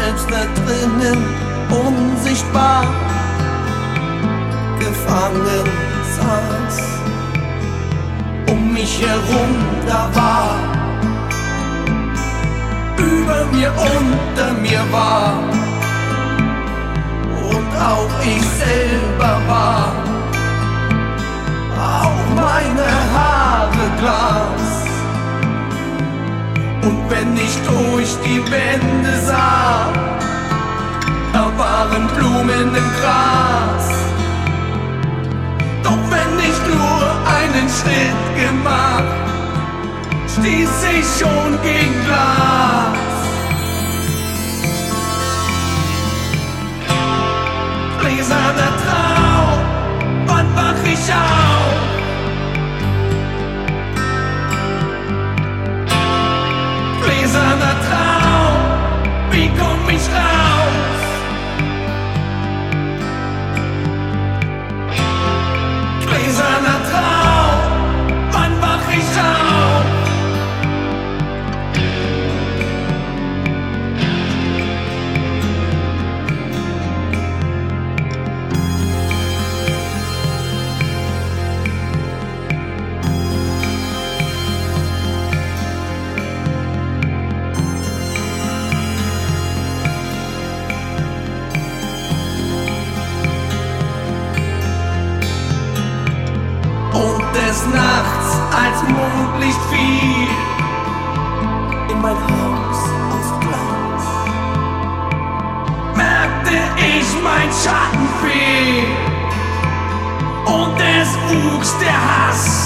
selbst da drinnen unsichtbar gefangen saß. Um mich herum da war, über mir, unter mir war, und auch ich selber war, auch meine Haare Glas. Und wenn ich durch die Wände sah, da waren Blumen im Gras. Doch wenn ich nur einen Schritt gemacht, stieß ich schon gegen Glas. Gläserner Traum, wann wach ich auf? Gläserner Traum, wie komm ich raus? Gläserner Traum, wann wach ich auf? Und des Nachts, als Mondlicht fiel in mein Haus aus Glas, merkte ich, mein Schatten fiel und es wuchs der Hass.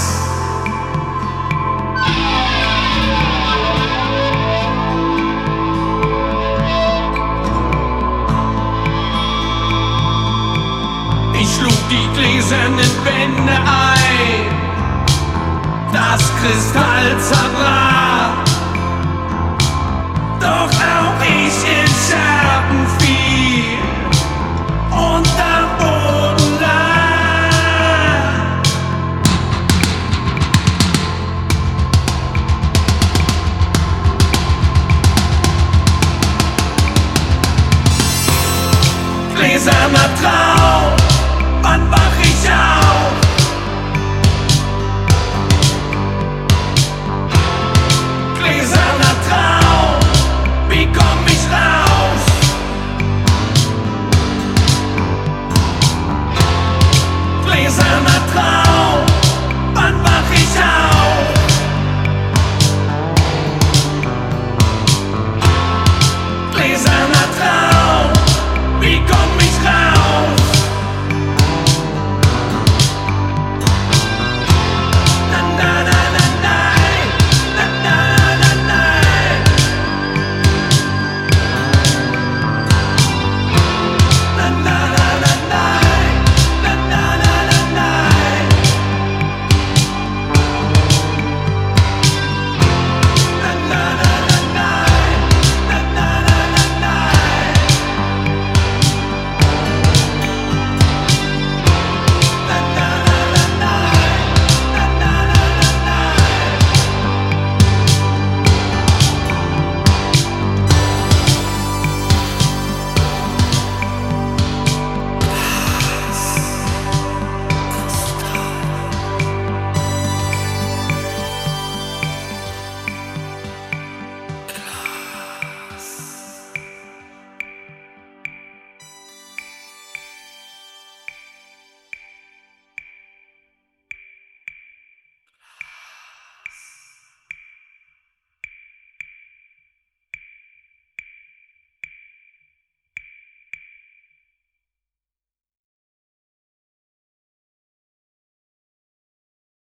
Ich schlug die gläsernen Wände ein, das Kristall zerbrach, doch auch ich in Scherben fiel und am Boden lag. Gläserner Traum, wann war